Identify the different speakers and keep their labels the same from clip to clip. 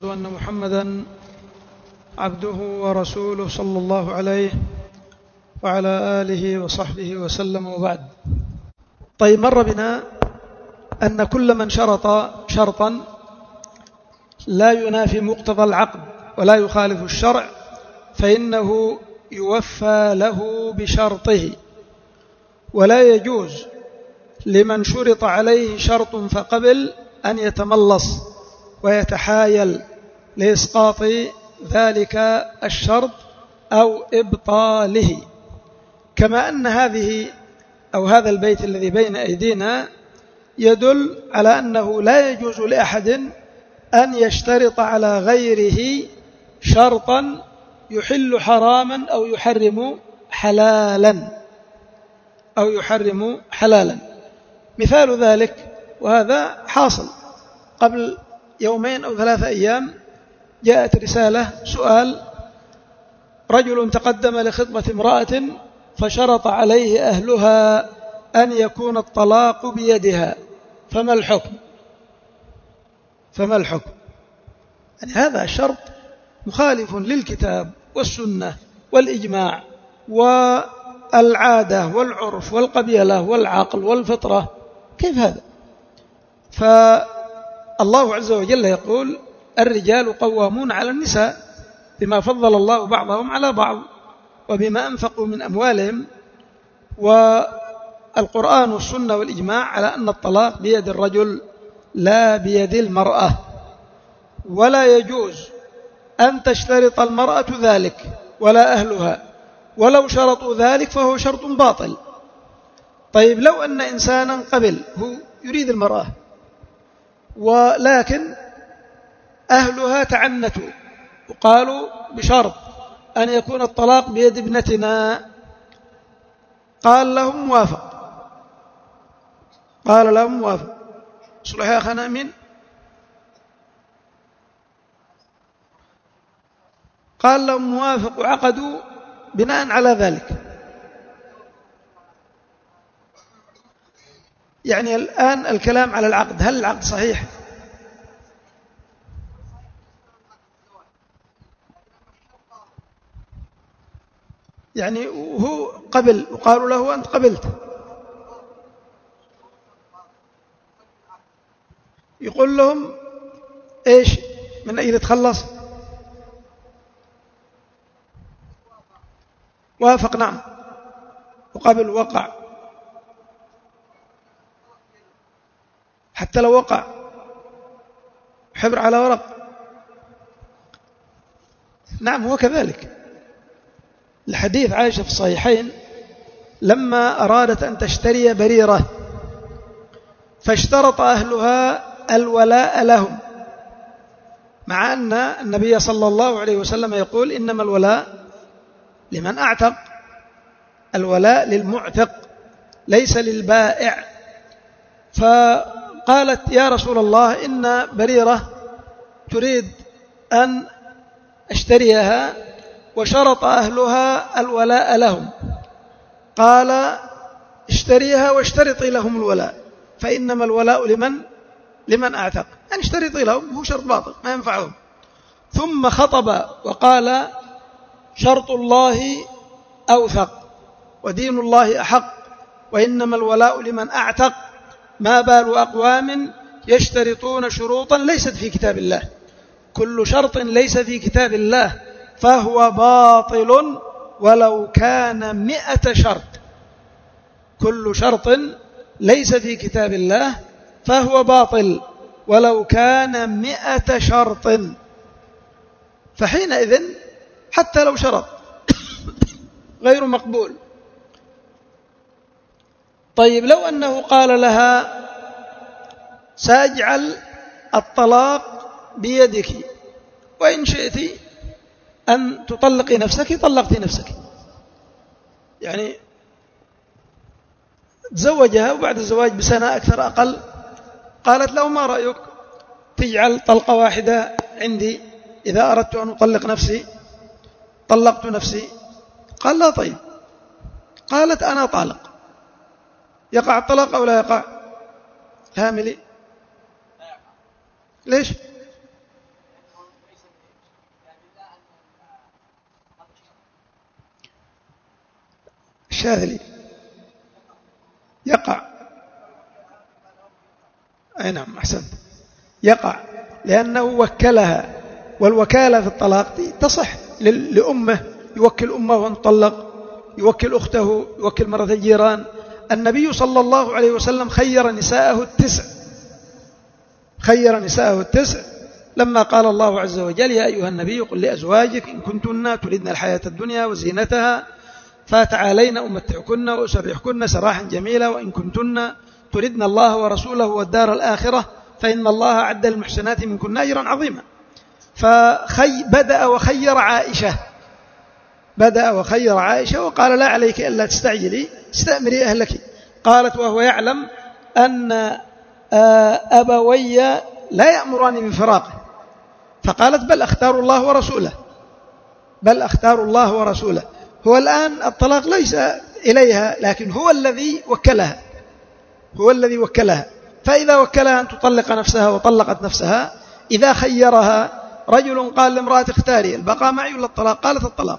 Speaker 1: أن محمدا عبده ورسوله صلى الله عليه وعلى آله وصحبه وسلم وبعد. طيب، مر بنا أن كل من شرط شرطا لا ينافي مقتضى العقد ولا يخالف الشرع فإنه يوفى له بشرطه، ولا يجوز لمن شرط عليه شرط فقبل أن يتملص ويتحايل لإسقاط ذلك الشرط أو إبطاله. كما أن هذا البيت الذي بين أيدينا يدل على أنه لا يجوز لأحد أن يشترط على غيره شرطا يحل حراما أو يحرم حلالا. مثال ذلك، وهذا حاصل قبل يومين أو 3 أيام، جاءت رسالة سؤال: رجل تقدم لخطبة امرأة فشرط عليه أهلها أن يكون الطلاق بيدها، فما الحكم؟ يعني هذا الشرط مخالف للكتاب والسنة والإجماع والعادة والعرف والقبيلة والعقل والفطرة. كيف هذا؟ فالله عز وجل يقول: الرجال قوامون على النساء بما فضل الله بعضهم على بعض وبما أنفقوا من أموالهم. والقرآن والسنة والإجماع على أن الطلاق بيد الرجل لا بيد المرأة، ولا يجوز أن تشترط المرأة ذلك ولا أهلها، ولو شرطوا ذلك فهو شرط باطل. طيب، لو أن إنسانا قبل، هو يريد المرأة ولكن أهلها تعنتوا وقالوا بشرط أن يكون الطلاق بيد ابنتنا، قال لهم موافق. صلح يا أخنا أمين. قال لهم موافق وعقدوا بناء على ذلك. يعني الآن الكلام على العقد، هل العقد صحيح؟ يعني وهو قبل وقالوا له أنت قبلت، يقول لهم إيش من أجل يتخلص؟ وافق، نعم، وقبل وقع. حتى لو وقع حبر على ورق، نعم هو كذلك. الحديث عائشة في الصحيحين لما أرادت أن تشتري بريرة فاشترط أهلها الولاء لهم، مع أن النبي صلى الله عليه وسلم يقول: إنما الولاء لمن أعتق، الولاء للمعتق ليس للبائع. فقالت: يا رسول الله، إن بريرة تريد أن أشتريها وشرط أهلها الولاء لهم. قال: اشتريها واشترطي لهم الولاء، فإنما الولاء لمن أعتق. يعني اشترطي لهم، هو شرط باطل ما ينفعهم. ثم خطب وقال: شرط الله أوثق ودين الله أحق، وإنما الولاء لمن أعتق، ما بال أقوام يشترطون شروطا ليست في كتاب الله. كل شرط ليس في كتاب الله فهو باطل ولو كان 100 شرط. كل شرط ليس في كتاب الله فهو باطل ولو كان 100 شرط. فحينئذ حتى لو شرط غير مقبول. طيب، لو أنه قال لها: سأجعل الطلاق بيدك، وإن شئت أن تطلقي نفسك طلقتي نفسك. يعني تزوجها وبعد الزواج بسنة أكثر أقل قالت له: ما رأيك تجعل طلقة واحدة عندي، إذا أردت أن أطلق نفسي طلقت نفسي. قال: لا. طيب. قالت: أنا طالق. يقع الطلاق أو لا يقع؟ هاملي ليش؟ الشاذلي يقع. أي نعم أحسنت، يقع لأنه وكلها، والوكالة في الطلاق تصح لأمه، يوكل أمه وانطلق، يوكل أخته، يوكل مرة الجيران. النبي صلى الله عليه وسلم خير نساءه التسع لما قال الله عز وجل: يا أيها النبي قل لأزواجك إن كنتن تردن الحياة الدنيا وزينتها فتعالين أمتعكن وأسرحكن سراحا جميلا، وإن كنتن تردن الله ورسوله والدار الآخرة فإن الله أعد للمحسنات منكن أجرا عظيما. بدأ وخير عائشة وقال: لا عليك ألا تستعجلي، استأمري أهلك. قالت وهو يعلم أن أبوي لا يأمراني بفراقه، فقالت: بل أختار الله ورسوله. هو الآن الطلاق ليس إليها، لكن هو الذي وكلها. فإذا وكلها أن تطلق نفسها وطلقت نفسها، إذا خيرها رجل قال لامرأة: اختاري البقاء معي ولا الطلاق، قالت الطلاق،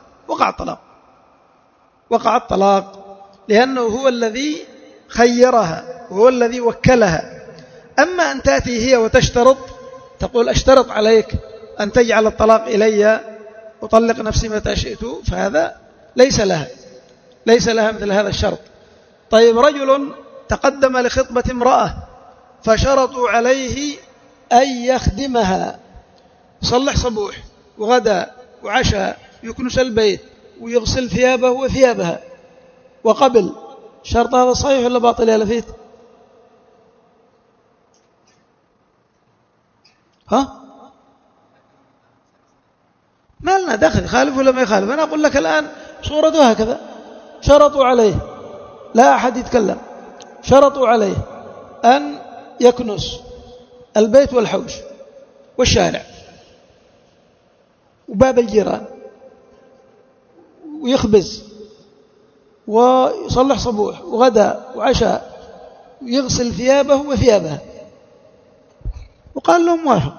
Speaker 1: وقع الطلاق لأنه هو الذي خيرها وهو الذي وكلها. أما أن تأتي هي وتشترط، تقول: أشترط عليك أن تجعل الطلاق إلي وطلق نفسي متى شئت، فهذا ليس لها مثل هذا الشرط. طيب، رجل تقدم لخطبة امرأة فشرطوا عليه أن يخدمها، يصلح صبوح وغداء وعشاء، يكنس البيت ويغسل ثيابه وثيابها، وقبل. شرط هذا صحيح ولا باطل يا لفيت؟ ما لنا دخل يخالف ولا ما يخالف. أنا أقول لك الآن صورته هكذا: شرطوا عليه، لا أحد يتكلم، شرطوا عليه أن يكنس البيت والحوش والشارع وباب الجيران، ويخبز ويصلح صبوح وغداء وعشاء ويغسل ثيابه وثيابها، وقال لهم: موافق.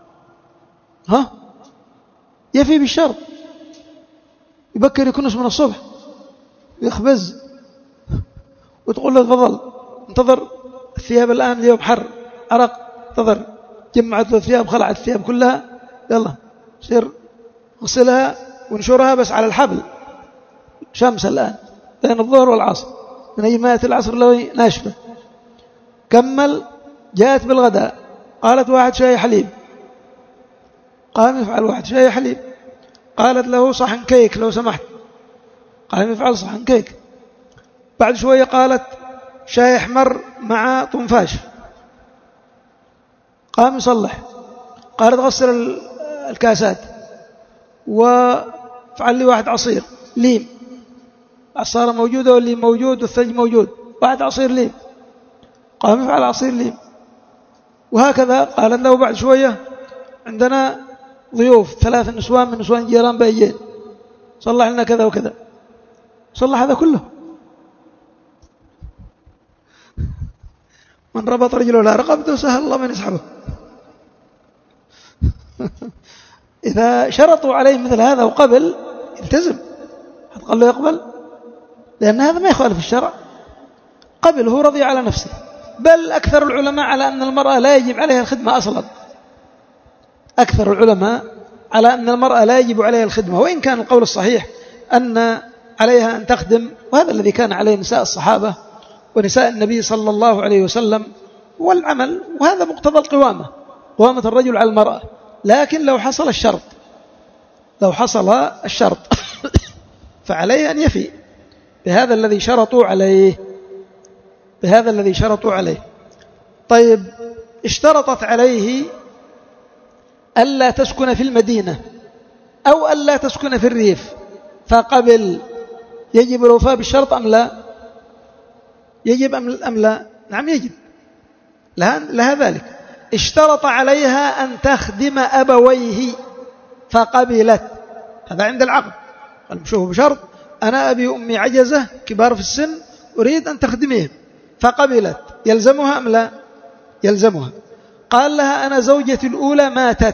Speaker 1: يفي بالشرط، يبكر يكنس من الصبح، يخبز، وتقول له: تفضل انتظر الثياب الآن، اليوم حر عرق، انتظر. جمعت الثياب، خلعت الثياب كلها، يلا سير غسلها ونشرها بس على الحبل، شمس الآن بين الظهر والعصر، من أي ما يأتي العصر لو ناشفة. كمل، جاءت بالغداء، قالت: واحد شاي حليب. قام يفعل واحد شاي حليب. قالت له: صحن كيك لو سمحت. قام يفعل صحن كيك. بعد شوية قالت: شاي أحمر مع طنفاش. قام يصلح. قالت: غسل الكاسات وفعل لي واحد عصير ليم، عصارة موجودة والليم موجود والثلج موجود، واحد عصير ليم. قام يفعل عصير ليم. وهكذا. قالت له بعد شوية: عندنا ضيوف 3 نسوان من نسوان الجيران بيجين، صلح لنا كذا وكذا. صلح هذا كله. من ربط رجله لا رقبته سهل الله من يسحبه. إذا شرطوا عليه مثل هذا وقبل، يلتزم. قال له يقبل، لأن هذا ما يخالف الشرع. قبل، هو رضي على نفسه. بل أكثر العلماء على أن المرأة لا يجب عليها الخدمة أصلا. أكثر العلماء على أن المرأة لا يجب عليها الخدمة، وإن كان القول الصحيح أن عليها أن تخدم، وهذا الذي كان عليه نساء الصحابة ونساء النبي صلى الله عليه وسلم والعمل، وهذا مقتضى القوامة، قوامة الرجل على المرأة. لكن لو حصل الشرط فعليه أن يفي بهذا الذي شرطوا عليه. طيب، اشترطت عليه ألا تسكن في المدينة أو ألا تسكن في الريف فقبل، يجب الوفاء بالشرط أم لا؟ يجب أم لا؟ نعم يجب لها ذلك. اشترط عليها أن تخدم أبويه فقبلت، هذا عند العقد. قال: شوفوا بشرط، أنا أبي وأمي عجزة كبار في السن، أريد أن تخدميهم، فقبلت. يلزمها أم لا؟ يلزمها. قال لها: أنا زوجتي الأولى ماتت،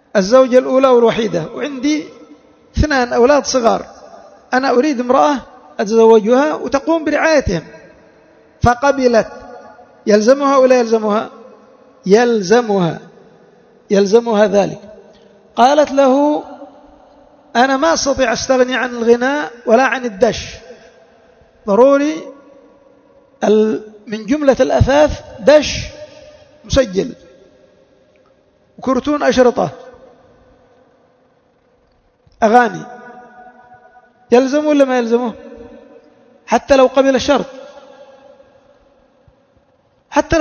Speaker 1: الزوجة الأولى والوحيدة، وعندي 2 أولاد صغار، أنا أريد امرأة أتزوجها وتقوم برعايتهم، فقبلت، يلزمها ولا يلزمها؟ يلزمها ذلك. قالت له أنا ما أستطيع أستغني عن الغناء ولا عن الدش، ضروري من جملة الأثاث دش مسجل وكرتون أشرطة أغاني، يلزمه ولا ما يلزمه؟ حتى لو قبل الشرط، حتى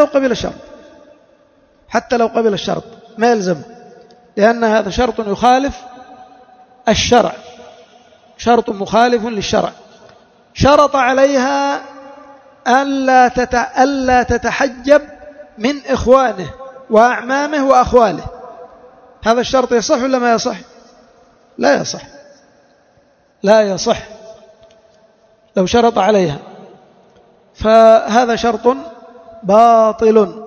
Speaker 1: لو قبل الشرط ما يلزمه، لأن هذا شرط يخالف الشرع، شرط مخالف للشرع. شرط عليها ألا تتحجب من إخوانه وأعمامه وأخواله. هذا الشرط يصح ولا ما يصح؟ لا يصح لو شرط عليها، فهذا شرط باطل.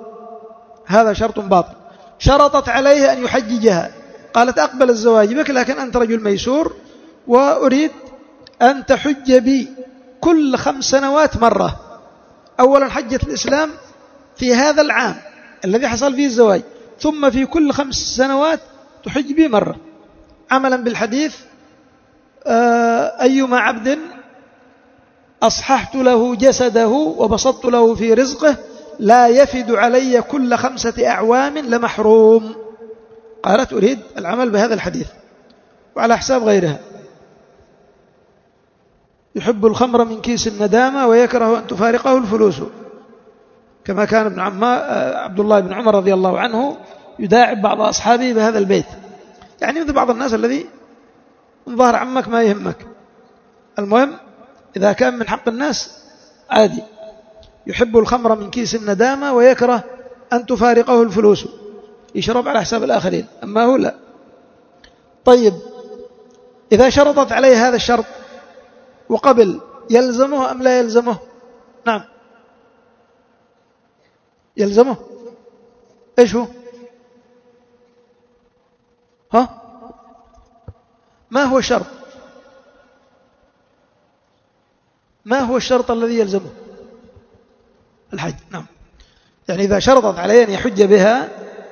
Speaker 1: شرطت عليه أن يحججها، قالت أقبل الزواج بك، لكن أنت رجل ميسور وأريد أن تحج بي كل 5 سنوات مرة. أولا حجة الإسلام في هذا العام الذي حصل فيه الزواج، ثم في كل 5 سنوات تحج بي مرة، عملا بالحديث أيما عبد أصححت له جسده وبسطت له في رزقه لا يفد علي كل 5 أعوام لمحروم. قالت أريد العمل بهذا الحديث وعلى حساب غيرها. يحب الخمر من كيس الندامة ويكره أن تفارقه الفلوس، كما كان عبد الله بن عمر رضي الله عنه يداعب بعض أصحابه بهذا البيت. يعني مثل بعض الناس الذي من ظهر عمك ما يهمك، المهم إذا كان من حق الناس عادي. يحب الخمر من كيس الندامة ويكره أن تفارقه الفلوس، يشرب على حساب الآخرين، أما هو لا. طيب إذا شرطت عليه هذا الشرط وقبل، يلزمه أم لا يلزمه؟ نعم يلزمه. إيش هو؟ ما هو الشرط؟ ما هو الشرط الذي يلزمه؟ الحج. نعم، يعني إذا شرطت عليه أن يحج بها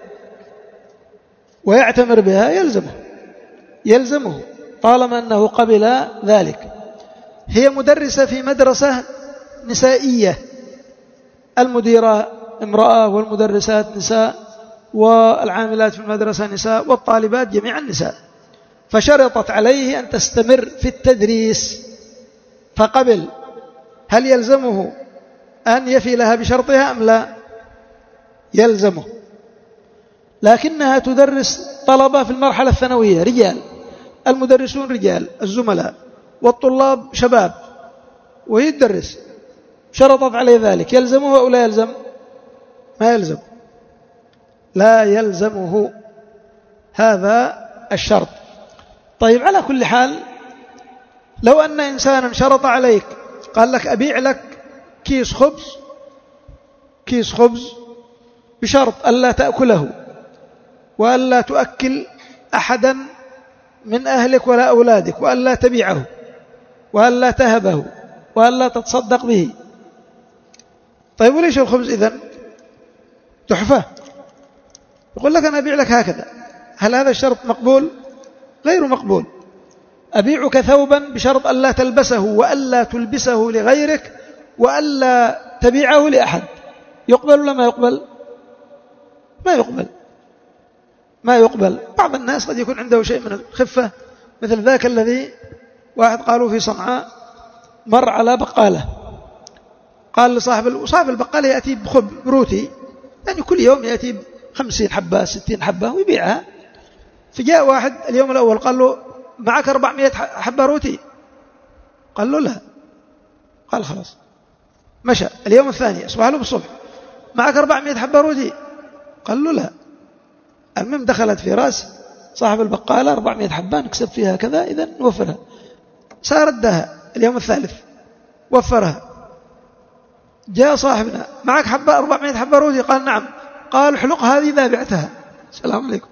Speaker 1: ويعتمر بها يلزمه طالما أنه قبل ذلك. هي مدرسة في مدرسة نسائية، المديرة امرأة والمدرسات نساء والعاملات في المدرسة نساء والطالبات جميعا نساء، فشرطت عليه أن تستمر في التدريس فقبل، هل يلزمه أن يفي لها بشرطها أم لا؟ يلزمه، لكنها تدرس طلبة في المرحلة الثانوية رجال، المدرسون رجال الزملاء، والطلاب شباب، وهي تدرس، شرطت عليه ذلك، يلزمه أو لا يلزم؟ ما يلزم، لا يلزمه هذا الشرط. طيب على كل حال، لو أن إنسانا شرط عليك قال لك أبيع لك كيس خبز بشرط ألا تأكله وألا تؤكل أحدا من أهلك ولا أولادك، وألا تبيعه وألا تهبه وألا تتصدق به. طيب وليش الخبز إذن؟ تحفة. يقول لك أنا أبيع لك هكذا، هل هذا الشرط مقبول؟ غير مقبول. أبيعك ثوبا بشرط ألا تلبسه وألا تلبسه لغيرك وألا تبيعه لأحد، يقبل ولا ما يقبل؟ ما يقبل. بعض الناس قد يكون عنده شيء من الخفة، مثل ذاك الذي واحد قالوا في صنعاء مر على بقالة، قال لصاحب البقالة يأتي بروتي، يعني كل يوم يأتي 50 حبة 60 حبة ويبيعها. فجاء واحد اليوم الأول قال له معك 400 حبة روتي؟ قال له لا. قال خلاص، مشى. اليوم الثاني أصبح له بالصبح معك 400 حبة روتي؟ قال له لا. المهم دخلت في راس صاحب البقالة 400 حبة نكسب فيها كذا، إذن نوفرها. ساردها اليوم الثالث وفرها. جاء صاحبنا معك 400 حبة روتي؟ قال نعم. قال حلق هذه إذا بعتها. السلام عليكم.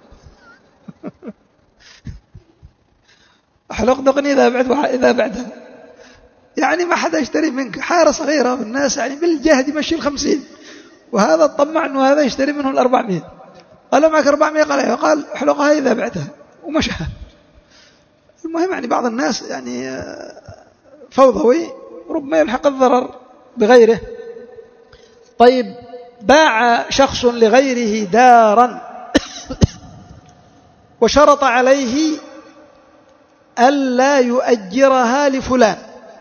Speaker 1: حلق دقني إذا بعتها. يعني ما حدا يشتري منك، حارة صغيرة والناس يعني بالجهد يمشي 50، وهذا طمع أنه هذا يشتري منه 400. قال معك 400؟ قال أيوه. قال احلقها إذا بعتها ومشها. المهم يعني بعض الناس يعني فوضوي، ربما يلحق الضرر بغيره. طيب، باع شخص لغيره دارا وشرط عليه ألا يؤجرها لفلان،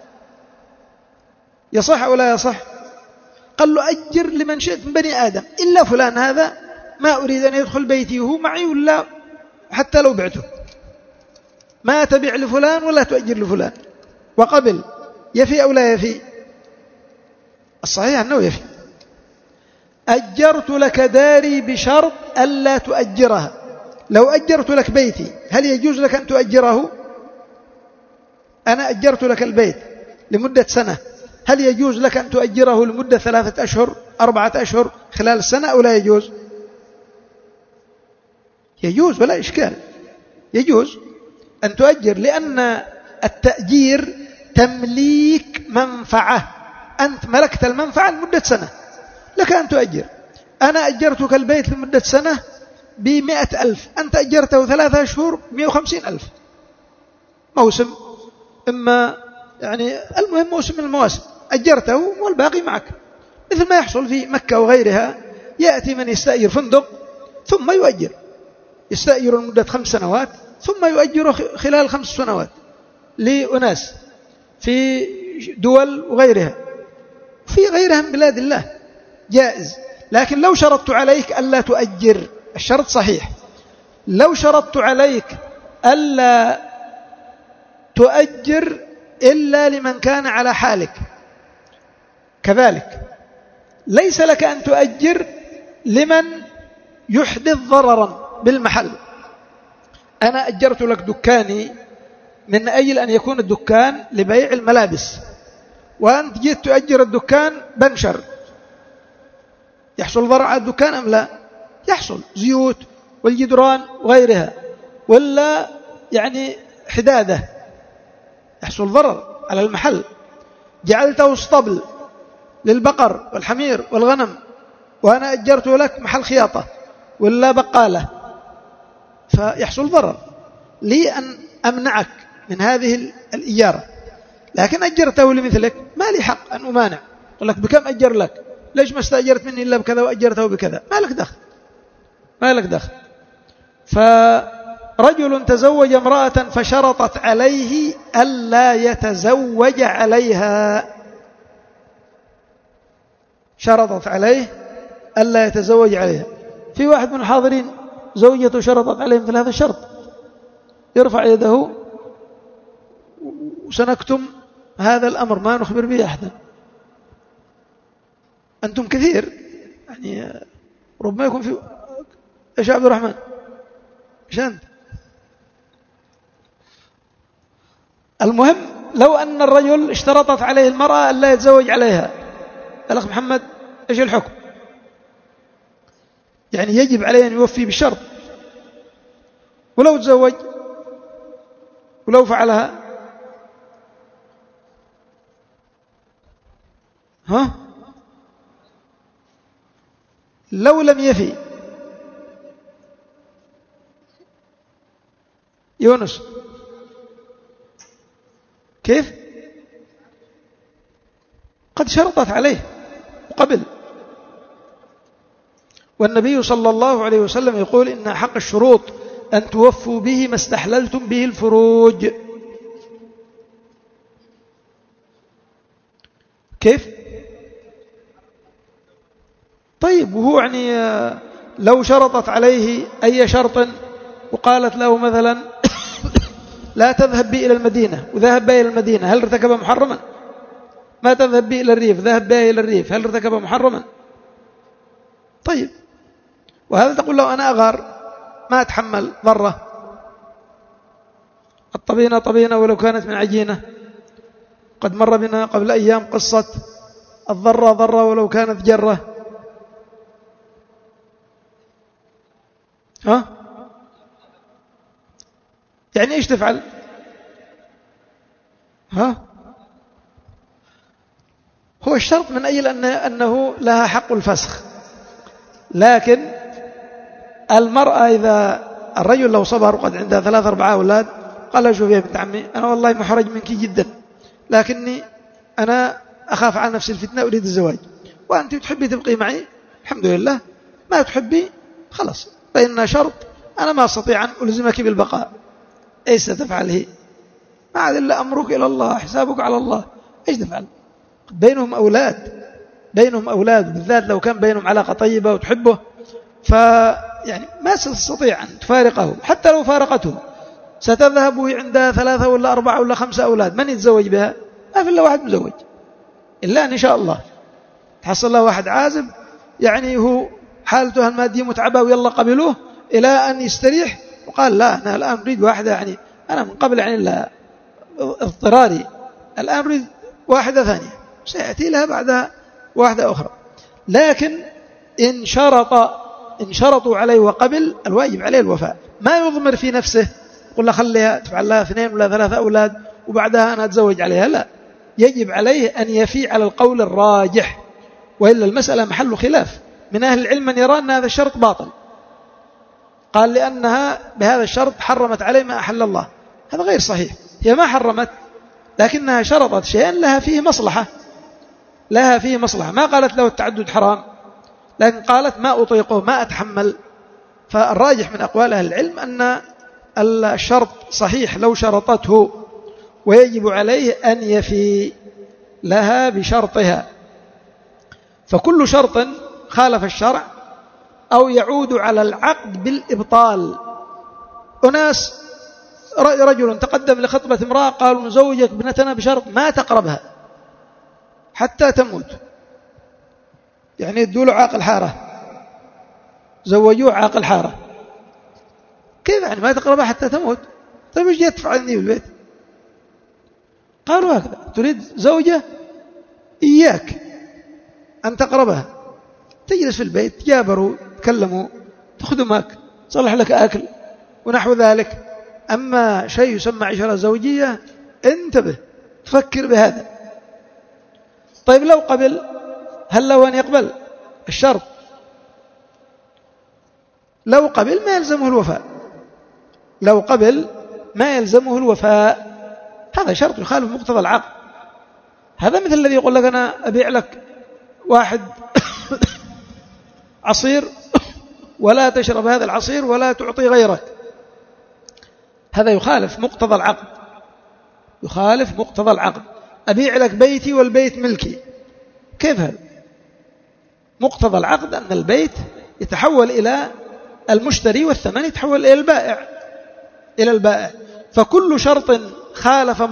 Speaker 1: يصح أو لا يصح؟ قال له أجر لمن شئت من بني آدم إلا فلان، هذا ما أريد أن يدخل بيتي وهو معي، ولا حتى لو بعته ما تبيع لفلان ولا تؤجر لفلان. وقبل، يفي أو لا يفي؟ الصحيح أنه يفي. أجرت لك داري بشرط ألا تؤجرها. لو أجرت لك بيتي هل يجوز لك أن تؤجره؟ أنا أجرت لك البيت لمدة سنة، هل يجوز لك أن تؤجره لمدة 3 أشهر 4 أشهر خلال السنة أو لا يجوز؟ يجوز ولا إشكال، يجوز أن تؤجر، لأن التأجير تمليك منفعة، أنت ملكت المنفعة لمدة سنة، لك أن تؤجر. أنا أجرتك البيت لمدة سنة ب100,000، أنت أجرته 3 أشهر 150,000، موسم، إما يعني المهم موسم من المواسم، أجرته والباقي معك. مثل ما يحصل في مكة وغيرها، يأتي من يستأجر فندق ثم يؤجر، يستأجر لمدة 5 سنوات ثم يؤجر خلال 5 سنوات لأناس في دول وغيرها، في غيرها من بلاد الله، جائز. لكن لو شرطت عليك ألا تؤجر، الشرط صحيح، لو شرطت عليك ألا تؤجر إلا لمن كان على حالك، كذلك ليس لك أن تؤجر لمن يحدث ضررا بالمحل. أنا أجرت لك دكاني من أجل أن يكون الدكان لبيع الملابس، وأنت جيت تؤجر الدكان بنشر، يحصل ضرر على الدكان أم لا؟ يحصل، زيوت والجدران وغيرها، ولا يعني حدادة، يحصل ضرر على المحل. جعلته اسطبل للبقر والحمير والغنم، وأنا أجرت لك محل خياطة ولا بقالة، فيحصل ضرر، لي أن أمنعك من هذه الإجارة. لكن أجرته لمثلك ما لي حق أن أمانع، قل لك بكم أجر لك، ليش ما استأجرت مني إلا بكذا وأجرته بكذا؟ ما لك دخل، ما لك دخل. فرجل تزوج امرأة فشرطت عليه ألا يتزوج عليها، شرطت عليه ألا يتزوج عليها. في واحد من الحاضرين زوجته شرطت عليه مثل هذا الشرط، يرفع يده وسنكتم هذا الأمر، ما نخبر به أحدا. أنتم كثير يعني، ربما يكون في إيش عبد الرحمن، إيش أنت؟ المهم، لو أن الرجل اشترطت عليه المرأة ألا يتزوج عليها، الأخ محمد إيش الحكم؟ يعني يجب عليه أن يوفي بالشرط، ولو تزوج ولو فعلها، ها؟ لو لم يفي، يونس كيف؟ قد شرطت عليه قبل، والنبي صلى الله عليه وسلم يقول إن حق الشروط أن توفوا به ما استحللتم به الفروج. كيف؟ طيب، وهو يعني لو شرطت عليه أي شرط وقالت له مثلا لا تذهب بي إلى المدينة، وذهب بي إلى المدينة، هل ارتكب محرما؟ ما تذهب بي إلى الريف، ذهب بي إلى الريف، هل ارتكب محرما؟ طيب، وهذا تقول له أنا أغار ما أتحمل ضرة، الطبينة طبينة ولو كانت من عجينة. قد مر بنا قبل أيام قصة الضرة ضرة ولو كانت جرة. ها؟ يعني إيش تفعل؟ ها؟ هو الشرط من أجل أنه لها حق الفسخ. لكن المرأة إذا الرجل لو صبر وقد عندها 3-4 أولاد قال شوف يا بنت عمي أنا والله محرج منك جدا، لكني أنا أخاف على نفسي الفتنة أريد الزواج، وأنت تحبي تبقي معي الحمد لله، ما تحبي خلاص، فإن شرط أنا ما أستطيع أن ألزمك بالبقاء، إيش ستفعل هي؟ ما عاد إلا أمرك إلى الله، حسابك على الله، إيش تفعل؟ بينهم أولاد بالذات لو كان بينهم علاقة طيبة وتحبه، يعني ما ستستطيع أن تفارقه، حتى لو فارقته ستذهب وهي عندها 3 ولا 4 ولا 5 أولاد، من يتزوج بها؟ ما في إلا واحد مزوج، إلا أن شاء الله تحصل له واحد عازب يعني هو حالته المادية متعبة ويلا قبلوه إلى أن يستريح وقال لا أنا الآن أريد واحدة، يعني أنا من قبل يعني لا اضطراري، الآن أريد واحدة ثانية، سيأتي لها بعدها واحدة أخرى. لكن إن شرطوا عليه وقبل الواجب عليه الوفاء، ما يضمر في نفسه يقول له خليها تفعل لها 2 ولا 3 أولاد وبعدها أنا أتزوج عليها، لا، يجب عليه أن يفي على القول الراجح، وإلا المسألة محل خلاف. من أهل العلم من يرى أن هذا الشرط باطل، قال لأنها بهذا الشرط حرمت عليه ما أحل الله، هذا غير صحيح، هي ما حرمت لكنها شرطت شيئا لها فيه مصلحة، ما قالت له التعدد حرام، لكن قالت ما أطيقه ما أتحمل. فالراجح من أقوال أهل العلم أن الشرط صحيح لو شرطته، ويجب عليه أن يفي لها بشرطها. فكل شرط خالف الشرع أو يعود على العقد بالإبطال، أناس رجل تقدم لخطبة امرأة قالوا نزوجك ابنتنا بشرط ما تقربها حتى تموت، يعني يدوا له عاقل حارة، زوجوه عاقل حارة، كيف يعني ما تقربها حتى تموت؟ طيب ايش جاي تفعلني بالبيت؟ قالوا هكذا، تريد زوجة إياك أن تقربها، تجلس في البيت، جابروا تكلموا تخدمك تصلح لك أكل ونحو ذلك، أما شيء يسمى عشرة زوجية انتبه تفكر بهذا. طيب لو قبل هل له أن يقبل الشرط؟ لو قبل ما يلزمه الوفاء، هذا شرط يخالف مقتضى العقد. هذا مثل الذي يقول لك أنا أبيع لك واحد عصير ولا تشرب هذا العصير ولا تعطي غيرك، هذا يخالف مقتضى العقد. أبيع لك بيتي والبيت ملكي، كيف هذا؟ مقتضى العقد أن البيت يتحول إلى المشتري والثمن يتحول إلى البائع. فكل شرط خالف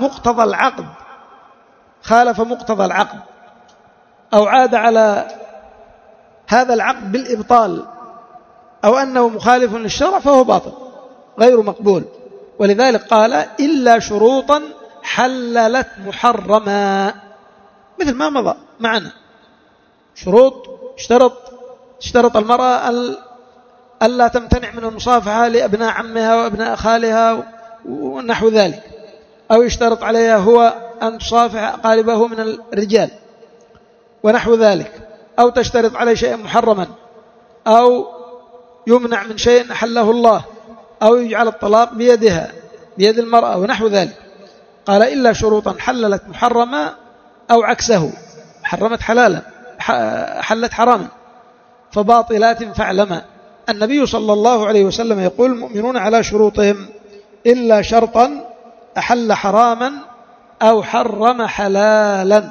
Speaker 1: مقتضى العقد أو عاد على هذا العقد بالإبطال أو أنه مخالف للشرع فهو باطل غير مقبول. ولذلك قال إلا شروطا حللت محرما، مثل ما مضى معنا شروط اشترط المرأة ألا تمتنع من المصافحة لأبناء عمها وأبناء خالها ونحو ذلك، أو يشترط عليها هو أن تصافح قاربه من الرجال ونحو ذلك، أو تشترط عليه شيئا محرما، أو يمنع من شيء أحله الله، أو يجعل الطلاق بيد المرأة ونحو ذلك. قال إلا شروطا حللت محرما أو عكسه، حرمت حلالا حلت حراما، فباطلات فاعلما. النبي صلى الله عليه وسلم يقول المؤمنون على شروطهم إلا شرطا أحل حراما أو حرم حلالا.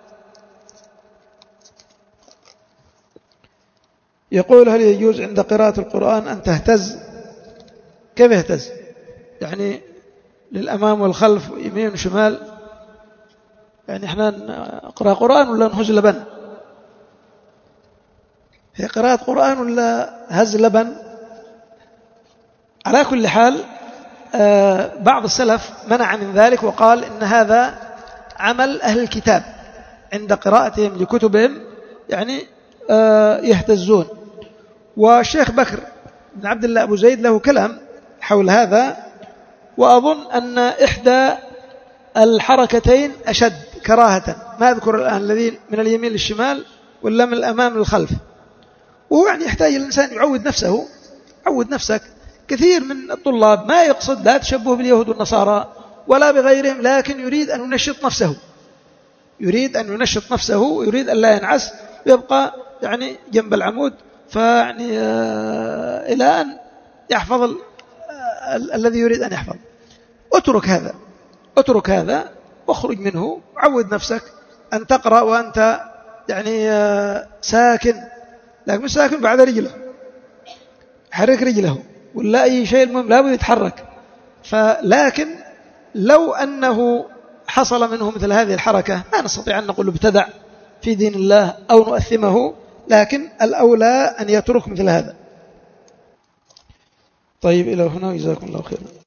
Speaker 1: يقول هل يجوز عند قراءة القرآن أن تهتز؟ كيف يهتز؟ يعني للأمام والخلف يمين وشمال، يعني احنا نقرأ قرآن ولا نهز لبن؟ هي قراءة قرآن ولا هز لبن؟ على كل حال بعض السلف منع من ذلك وقال إن هذا عمل أهل الكتاب عند قراءتهم لكتبهم، يعني يهتزون. والشيخ بكر بن عبد الله أبو زيد له كلام حول هذا، وأظن أن إحدى الحركتين أشد كراهة. ما أذكر الآن الذي من اليمين للشمال ولا من الأمام للخلف. وهو يعني يحتاج الإنسان يعود نفسه. عود نفسك. كثير من الطلاب ما يقصد لا تشبه باليهود والنصارى ولا بغيرهم، لكن يريد أن ينشط نفسه، يريد أن ينشط نفسه ويريد أن لا ينعس ويبقى يعني جنب العمود، فيعني إلى أن يحفظ الذي يريد أن يحفظ. اترك هذا واخرج منه. عود نفسك أن تقرأ وأنت يعني ساكن، لكن مش ساكن بعد رجله، حرك رجله ولا أي شيء، المهم لا بد يتحرك. لكن لو أنه حصل منه مثل هذه الحركة ما نستطيع أن نقول ابتدع في دين الله أو نؤثمه، لكن الأولى أن يترك مثل هذا. طيب إلى هنا، جزاكم الله خيرا.